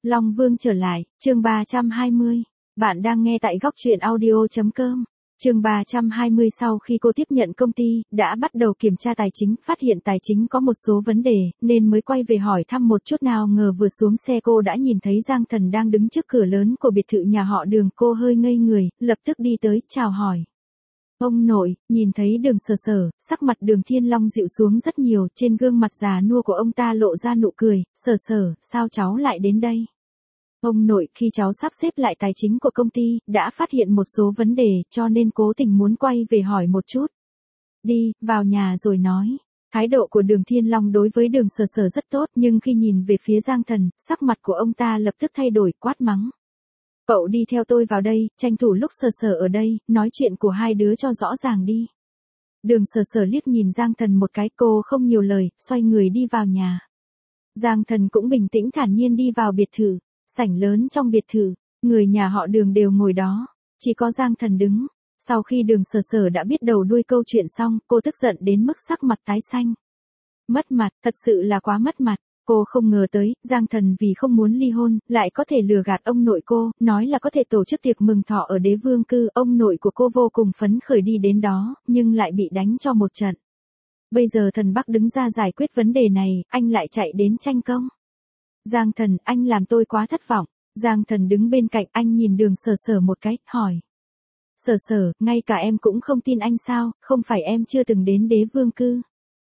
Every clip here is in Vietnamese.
Long Vương trở lại, chương 320. Bạn đang nghe tại góc truyện audio.com. Chương 320 sau khi cô tiếp nhận công ty, đã bắt đầu kiểm tra tài chính, phát hiện tài chính có một số vấn đề, nên mới quay về hỏi thăm một chút, nào ngờ vừa xuống xe cô đã nhìn thấy Giang Thần đang đứng trước cửa lớn của biệt thự nhà họ Đường. Cô hơi ngây người, lập tức đi tới, chào hỏi. Ông nội. Nhìn thấy Đường Sở Sở, sắc mặt Đường Thiên Long dịu xuống rất nhiều, trên gương mặt già nua của ông ta lộ ra nụ cười. Sở Sở, sao cháu lại đến đây? Ông nội, khi cháu sắp xếp lại tài chính của công ty, đã phát hiện một số vấn đề, cho nên cố tình muốn quay về hỏi một chút. Đi, vào nhà rồi nói. Thái độ của Đường Thiên Long đối với Đường Sở Sở rất tốt, nhưng khi nhìn về phía Giang Thần, sắc mặt của ông ta lập tức thay đổi, quát mắng. Cậu đi theo tôi vào đây, tranh thủ lúc Sở Sở ở đây, nói chuyện của hai đứa cho rõ ràng đi. Đường Sở Sở liếc nhìn Giang Thần một cái, cô không nhiều lời, xoay người đi vào nhà. Giang Thần cũng bình tĩnh thản nhiên đi vào biệt thự. Sảnh lớn trong biệt thự, người nhà họ Đường đều ngồi đó, chỉ có Giang Thần đứng. Sau khi Đường Sở Sở đã biết đầu đuôi câu chuyện xong, cô tức giận đến mức sắc mặt tái xanh. Mất mặt, thật sự là quá mất mặt. Cô không ngờ tới, Giang Thần vì không muốn ly hôn, lại có thể lừa gạt ông nội cô, nói là có thể tổ chức tiệc mừng thọ ở Đế Vương Cư. Ông nội của cô vô cùng phấn khởi đi đến đó, nhưng lại bị đánh cho một trận. Bây giờ Thần Bắc đứng ra giải quyết vấn đề này, anh lại chạy đến tranh công. Giang Thần, anh làm tôi quá thất vọng. Giang Thần đứng bên cạnh, anh nhìn Đường Sở Sở một cái, hỏi. Sở Sở, ngay cả em cũng không tin anh sao, không phải em chưa từng đến Đế Vương Cư.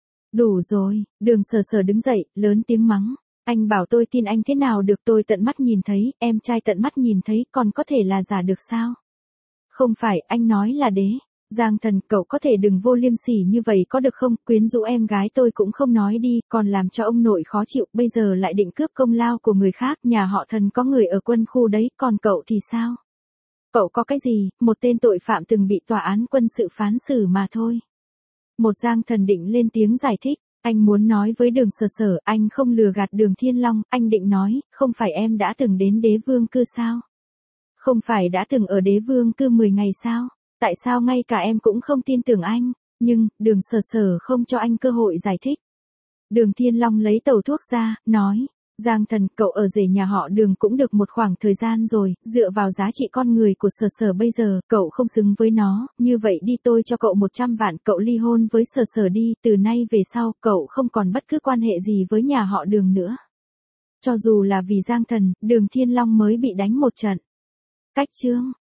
Đủ rồi. Đường Sở Sở đứng dậy, lớn tiếng mắng. Anh bảo tôi tin anh thế nào được, tôi tận mắt nhìn thấy, em trai tận mắt nhìn thấy, còn có thể là giả được sao? Không phải, anh nói là đế. Giang Thần, cậu có thể đừng vô liêm sỉ như vậy có được không, quyến rũ em gái tôi cũng không nói đi, còn làm cho ông nội khó chịu, bây giờ lại định cướp công lao của người khác, nhà họ Thần có người ở quân khu đấy, còn cậu thì sao? Cậu có cái gì, một tên tội phạm từng bị tòa án quân sự phán xử mà thôi. Một Giang Thần định lên tiếng giải thích, anh muốn nói với Đường Sở Sở, anh không lừa gạt Đường Thiên Long, anh định nói, không phải em đã từng đến Đế Vương Cư sao? Không phải đã từng ở Đế Vương Cư 10 ngày sao? Tại sao ngay cả em cũng không tin tưởng anh? Nhưng, Đường Sở Sở không cho anh cơ hội giải thích. Đường Thiên Long lấy tàu thuốc ra, nói. Giang Thần, cậu ở rể nhà họ Đường cũng được một khoảng thời gian rồi, dựa vào giá trị con người của Sở Sở bây giờ, cậu không xứng với nó, như vậy đi, tôi cho cậu 100 vạn, cậu ly hôn với Sở Sở đi, từ nay về sau, cậu không còn bất cứ quan hệ gì với nhà họ Đường nữa. Cho dù là vì Giang Thần, Đường Thiên Long mới bị đánh một trận. Cách chương.